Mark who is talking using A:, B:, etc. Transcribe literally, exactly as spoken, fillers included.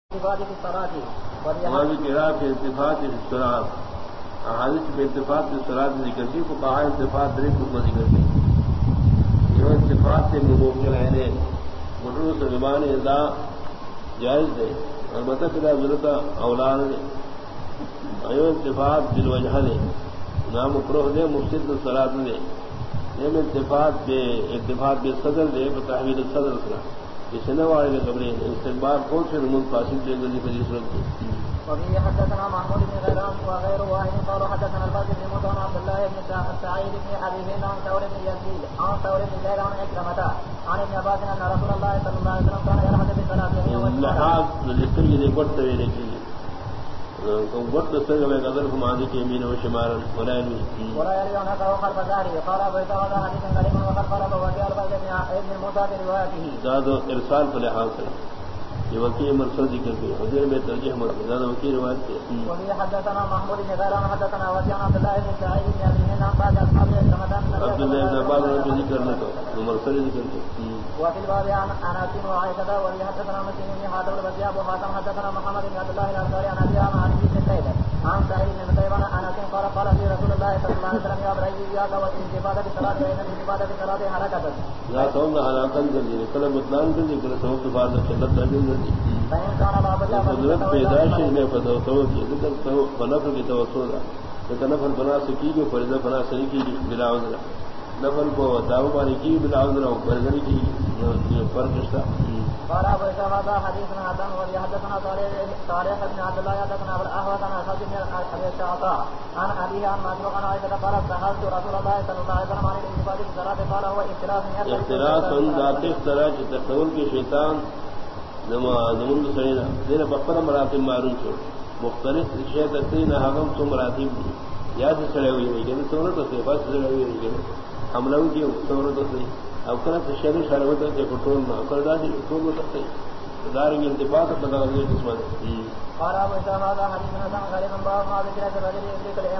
A: اتفاق في الصلاة
B: وهذه قراءة في اتفاق في الصلاة حدیث میں اتفاق کی صلاۃ ذکر کی فقہاء اتفاق درے کو ذکر کی یہ اتفاق سے ممکن ہے مدرس زبان ادا جائز ہے البتہ بلا ضرورت اولاد ہے ایو اتفاق بالوجہ ہے نام مکروہ دے مفسد صلاۃ دے یہ اتفاق بے اتفاق بے صدر دے تحویل صدر کرا اس نے والے خبریں استقبال کو سے من فاصل دے گلی کی صورت کی
A: وفي حدثنا محمود بن غيلان وغير واحد قال حدثنا الفضل بن موسى عن عبد الله بن سعيد بن ابي هند عن ثور بن يزيد عن ثور بن زيد عن عكرمة عن ابن عباس ان رسول الله صلى الله عليه وسلم كان يرحل بالصلاه يوم
B: اللحاظ للسر یہ قرط ہے لیکن تو قرط سر میں قدر ہماری کے یمین و شمال ولا يمين
A: ولا يرون قال خلف ظهري قال ابو داود حديث غريب وقد قال ابو بكر ابن موسى في روايته
B: زاد ارسال في لحاظ سے یہ وکیل مرسل ذکر کی حضور میں ترجمہ مرسل زیادہ وکیل روایت کی
A: وفي حدثنا محمود بن غيلان حدثنا وكيع عبد الله بن سعيد بن ابي هند عن بعض اصحاب رمضان
B: عبد الله بن عباس نے ذکر نہ تو مرسل ذکر کی
A: وفي الباب عن انس وعائشة وفي حدثنا مسلم بن حاتم البصري ابو حاتم حدثنا محمد بن عبد الله الانصاري عن ابي عن علي بن سعيد عن سعيد بن مسيب عن انس قال قال لي رسول الله صلى الله عليه وسلم يا ابراهيم اياك والانتفاضه بالصلاه فان الانتفاضه بالصلاه حركه
B: لا تقوم على قلب كلام مطلق ذکر سبب بعد شدت تجل
A: فإن كان بعض
B: حضرت پیدائش میں فتوتو کی ذکر تو فنفر کی توسل ہے نفل بنا سکی جو فرض بنا سکی کی بلا عذر نفل کو داو باری کی بلا عذر اور فرض کی فرق رشتہ
A: قال ابو اسحاق حديث حسن وحدثنا صالح بن عبد الله حدثنا ابو الاحوص عن حسن بن ابي الشعطاء عن ابيه عن مسروق عن عائشه قالت سالت رسول الله صلى الله عليه وسلم عن الانتفاضه في الصلاه قال هو اختلاف
B: اختلاف ذات اختلاف تخول کے شیطان زمون سینا دین بقر مراتب معلوم چھو مختلف اشیاء تقرین حکم تو مراتب یا سے سڑے ہوئی ہے کہ سورت سے بس سڑے ہوئی ہے کہ حملہ کی سورت سے اب کنا شہر شربت کے کنٹرول نہ کر دا دی تو وہ سکتے دار کی انتفاق بتا دے قسمت
A: قال ابو اسحاق هذا حديث حسن غريب باب ما ذكر في الرجل